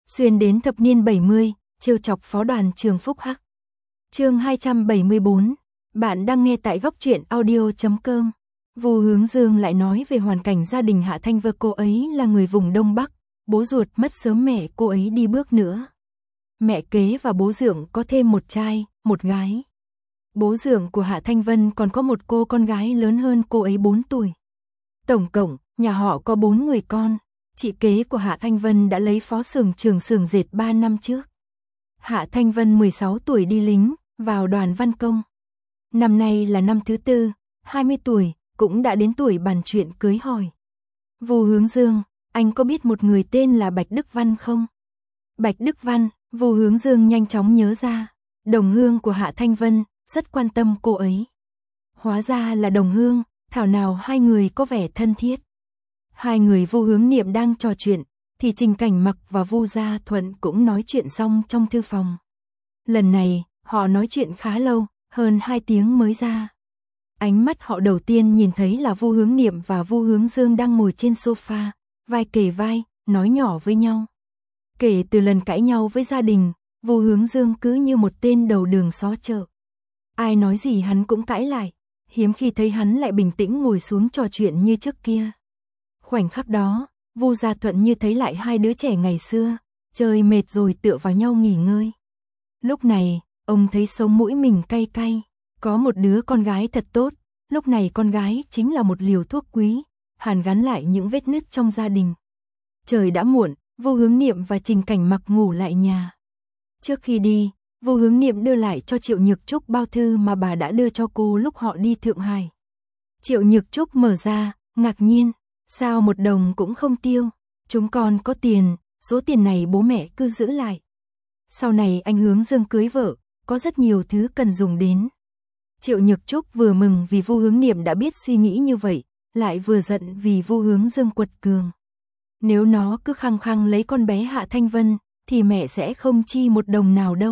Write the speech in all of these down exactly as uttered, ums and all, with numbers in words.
xuyên đến thập niên bảy mươi, trêu chọc phó đoàn trường Phúc Hắc. Chương hai trăm bảy mươi bốn, bạn đang nghe tại góc truyện audio chấm com. Vu Hướng Dương lại nói về hoàn cảnh gia đình Hạ Thanh Vân. Cô ấy là người vùng Đông Bắc, bố ruột mất sớm mẹ cô ấy đi bước nữa. Mẹ kế và bố dượng có thêm một trai, một gái. Bố dượng của Hạ Thanh Vân còn có một cô con gái lớn hơn cô ấy bốn tuổi. Tổng cộng, nhà họ có bốn người con. Chị kế của Hạ Thanh Vân đã lấy phó xưởng trưởng xưởng dệt ba năm trước. Hạ Thanh Vân mười sáu tuổi đi lính, vào đoàn văn công. Năm nay là năm thứ tư, hai mươi tuổi, cũng đã đến tuổi bàn chuyện cưới hỏi. Vu Hướng Dương, anh có biết một người tên là Bạch Đức Văn không? Bạch Đức Văn, Vu Hướng Dương nhanh chóng nhớ ra. Đồng hương của Hạ Thanh Vân, rất quan tâm cô ấy. Hóa ra là đồng hương, thảo nào hai người có vẻ thân thiết. Hai người Vu Hướng Niệm đang trò chuyện, thì Trình Cảnh Mặc và Vu Gia Thuận cũng nói chuyện xong trong thư phòng. Lần này, họ nói chuyện khá lâu, hơn hai tiếng mới ra. Ánh mắt họ đầu tiên nhìn thấy là Vu Hướng Niệm và Vu Hướng Dương đang ngồi trên sofa, vai kề vai, nói nhỏ với nhau. Kể từ lần cãi nhau với gia đình, Vu Hướng Dương cứ như một tên đầu đường xó chợ. Ai nói gì hắn cũng cãi lại, hiếm khi thấy hắn lại bình tĩnh ngồi xuống trò chuyện như trước kia. Khoảnh khắc đó, Vu Gia Thuận như thấy lại hai đứa trẻ ngày xưa, chơi mệt rồi tựa vào nhau nghỉ ngơi. Lúc này, ông thấy sống mũi mình cay cay, có một đứa con gái thật tốt, lúc này con gái chính là một liều thuốc quý, hàn gắn lại những vết nứt trong gia đình. Trời đã muộn, Vu Hướng Niệm và Trình Cảnh Mặc ngủ lại nhà. Trước khi đi, Vu Hướng Niệm đưa lại cho Triệu Nhược Trúc bao thư mà bà đã đưa cho cô lúc họ đi Thượng Hải. Triệu Nhược Trúc mở ra, ngạc nhiên, sao một đồng cũng không tiêu, chúng con có tiền, số tiền này bố mẹ cứ giữ lại. Sau này anh Hướng Dương cưới vợ, có rất nhiều thứ cần dùng đến. Triệu Nhược Trúc vừa mừng vì Vu Hướng Niệm đã biết suy nghĩ như vậy, lại vừa giận vì Vu Hướng Dương quật cường. Nếu nó cứ khăng khăng lấy con bé Hạ Thanh Vân, thì mẹ sẽ không chi một đồng nào đâu.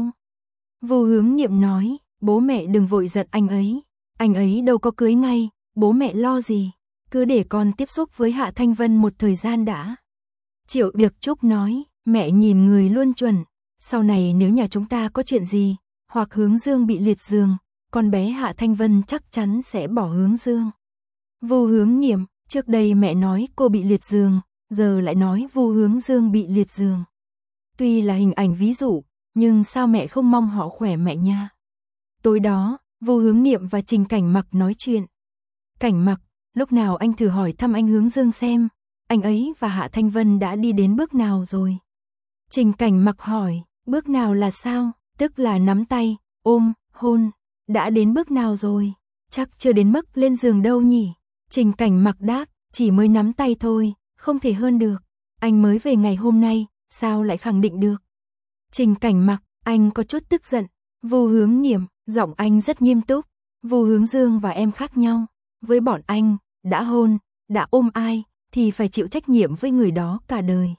Vu Hướng Niệm nói, bố mẹ đừng vội giận anh ấy, anh ấy đâu có cưới ngay, bố mẹ lo gì, cứ để con tiếp xúc với Hạ Thanh Vân một thời gian đã. Triệu Nhược Trúc nói, mẹ nhìn người luôn chuẩn, sau này nếu nhà chúng ta có chuyện gì, hoặc Hướng Dương bị liệt giường, con bé Hạ Thanh Vân chắc chắn sẽ bỏ Hướng Dương. Vu Hướng Niệm, trước đây mẹ nói cô bị liệt giường, giờ lại nói Vu Hướng Dương bị liệt giường. Tuy là hình ảnh ví dụ, nhưng sao mẹ không mong họ khỏe mẹ nha. Tối đó, Vu Hướng Niệm và Trình Cảnh Mặc nói chuyện. Cảnh Mặc, lúc nào anh thử hỏi thăm anh Hướng Dương xem, anh ấy và Hạ Thanh Vân đã đi đến bước nào rồi. Trình Cảnh Mặc hỏi, bước nào là sao, tức là nắm tay, ôm, hôn, đã đến bước nào rồi, chắc chưa đến mức lên giường đâu nhỉ. Trình Cảnh Mặc đáp, chỉ mới nắm tay thôi, không thể hơn được, anh mới về ngày hôm nay, sao lại khẳng định được. Trình Cảnh Mặc, anh có chút tức giận. Vu Hướng Niệm, giọng anh rất nghiêm túc. Vu Hướng Dương và em khác nhau, với bọn anh, đã hôn, đã ôm ai, thì phải chịu trách nhiệm với người đó cả đời.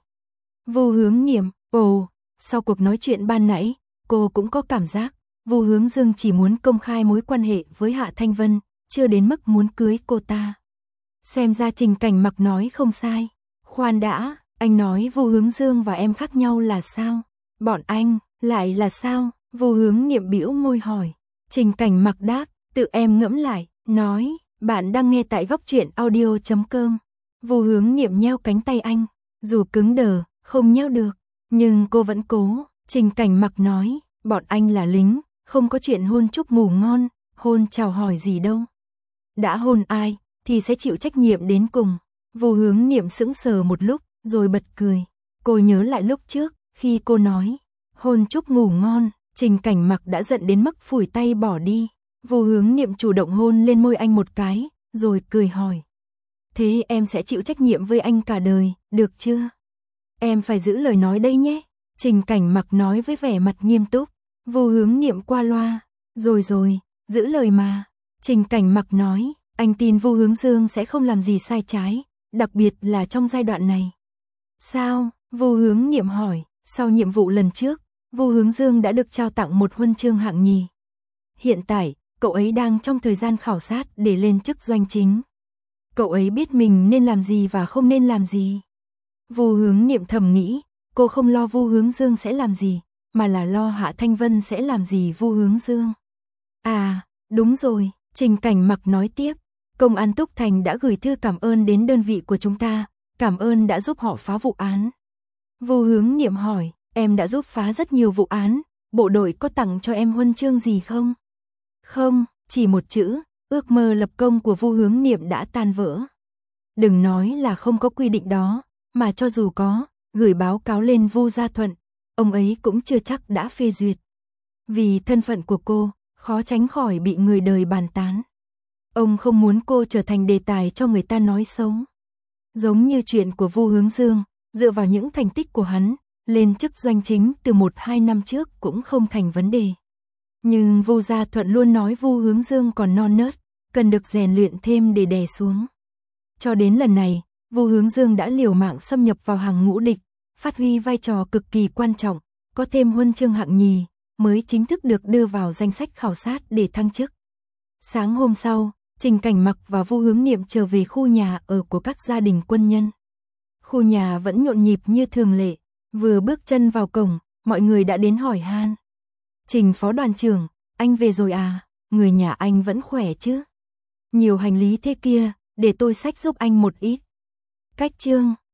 Vu Hướng Niệm, ồ, sau cuộc nói chuyện ban nãy, cô cũng có cảm giác, Vu Hướng Dương chỉ muốn công khai mối quan hệ với Hạ Thanh Vân, chưa đến mức muốn cưới cô ta. Xem ra Trình Cảnh Mặc nói không sai. Khoan đã, anh nói Vu Hướng Dương và em khác nhau là sao? Bọn anh, lại là sao? Vu Hướng Niệm bĩu môi hỏi. Trình Cảnh Mặc đáp, tự em ngẫm lại, nói, bạn đang nghe tại góc truyện audio chấm com. Vu Hướng Niệm nheo cánh tay anh, dù cứng đờ, không nheo được, nhưng cô vẫn cố. Trình Cảnh Mặc nói, bọn anh là lính, không có chuyện hôn chúc ngủ ngon, hôn chào hỏi gì đâu. Đã hôn ai, thì sẽ chịu trách nhiệm đến cùng. Vu Hướng Niệm sững sờ một lúc, rồi bật cười. Cô nhớ lại lúc trước, khi cô nói, hôn chúc ngủ ngon, Trình Cảnh Mặc đã giận đến mức phủi tay bỏ đi. Vu Hướng Niệm chủ động hôn lên môi anh một cái, rồi cười hỏi. Thế em sẽ chịu trách nhiệm với anh cả đời, được chưa? Em phải giữ lời nói đây nhé. Trình Cảnh Mặc nói với vẻ mặt nghiêm túc. Vu Hướng Niệm qua loa. Rồi rồi, giữ lời mà. Trình Cảnh Mặc nói, anh tin Vu Hướng Dương sẽ không làm gì sai trái, đặc biệt là trong giai đoạn này. Sao? Vu Hướng Niệm hỏi. Sau nhiệm vụ lần trước, Vu Hướng Dương đã được trao tặng một huân chương hạng nhì. Hiện tại, cậu ấy đang trong thời gian khảo sát để lên chức doanh chính. Cậu ấy biết mình nên làm gì và không nên làm gì. Vu Hướng Niệm thầm nghĩ, cô không lo Vu Hướng Dương sẽ làm gì, mà là lo Hạ Thanh Vân sẽ làm gì Vu Hướng Dương. À, đúng rồi, Trình Cảnh Mặc nói tiếp, Công an Túc Thành đã gửi thư cảm ơn đến đơn vị của chúng ta, cảm ơn đã giúp họ phá vụ án. Vu Hướng Niệm hỏi, em đã giúp phá rất nhiều vụ án, bộ đội có tặng cho em huân chương gì không? Không, chỉ một chữ, ước mơ lập công của Vu Hướng Niệm đã tan vỡ. Đừng nói là không có quy định đó, mà cho dù có, gửi báo cáo lên Vu Gia Thuận, ông ấy cũng chưa chắc đã phê duyệt. Vì thân phận của cô, khó tránh khỏi bị người đời bàn tán. Ông không muốn cô trở thành đề tài cho người ta nói xấu. Giống như chuyện của Vu Hướng Dương, dựa vào những thành tích của hắn, lên chức doanh chính từ một hai năm trước cũng không thành vấn đề. Nhưng Vu Gia Thuận luôn nói Vu Hướng Dương còn non nớt, cần được rèn luyện thêm để đè xuống. Cho đến lần này, Vu Hướng Dương đã liều mạng xâm nhập vào hàng ngũ địch, phát huy vai trò cực kỳ quan trọng, có thêm huân chương hạng nhì, mới chính thức được đưa vào danh sách khảo sát để thăng chức. Sáng hôm sau, Trình Cảnh Mặc và Vu Hướng Niệm trở về khu nhà ở của các gia đình quân nhân. Khu nhà vẫn nhộn nhịp như thường lệ, vừa bước chân vào cổng, mọi người đã đến hỏi han. Trình phó đoàn trưởng, anh về rồi à, người nhà anh vẫn khỏe chứ? Nhiều hành lý thế kia, để tôi xách giúp anh một ít. Cách chương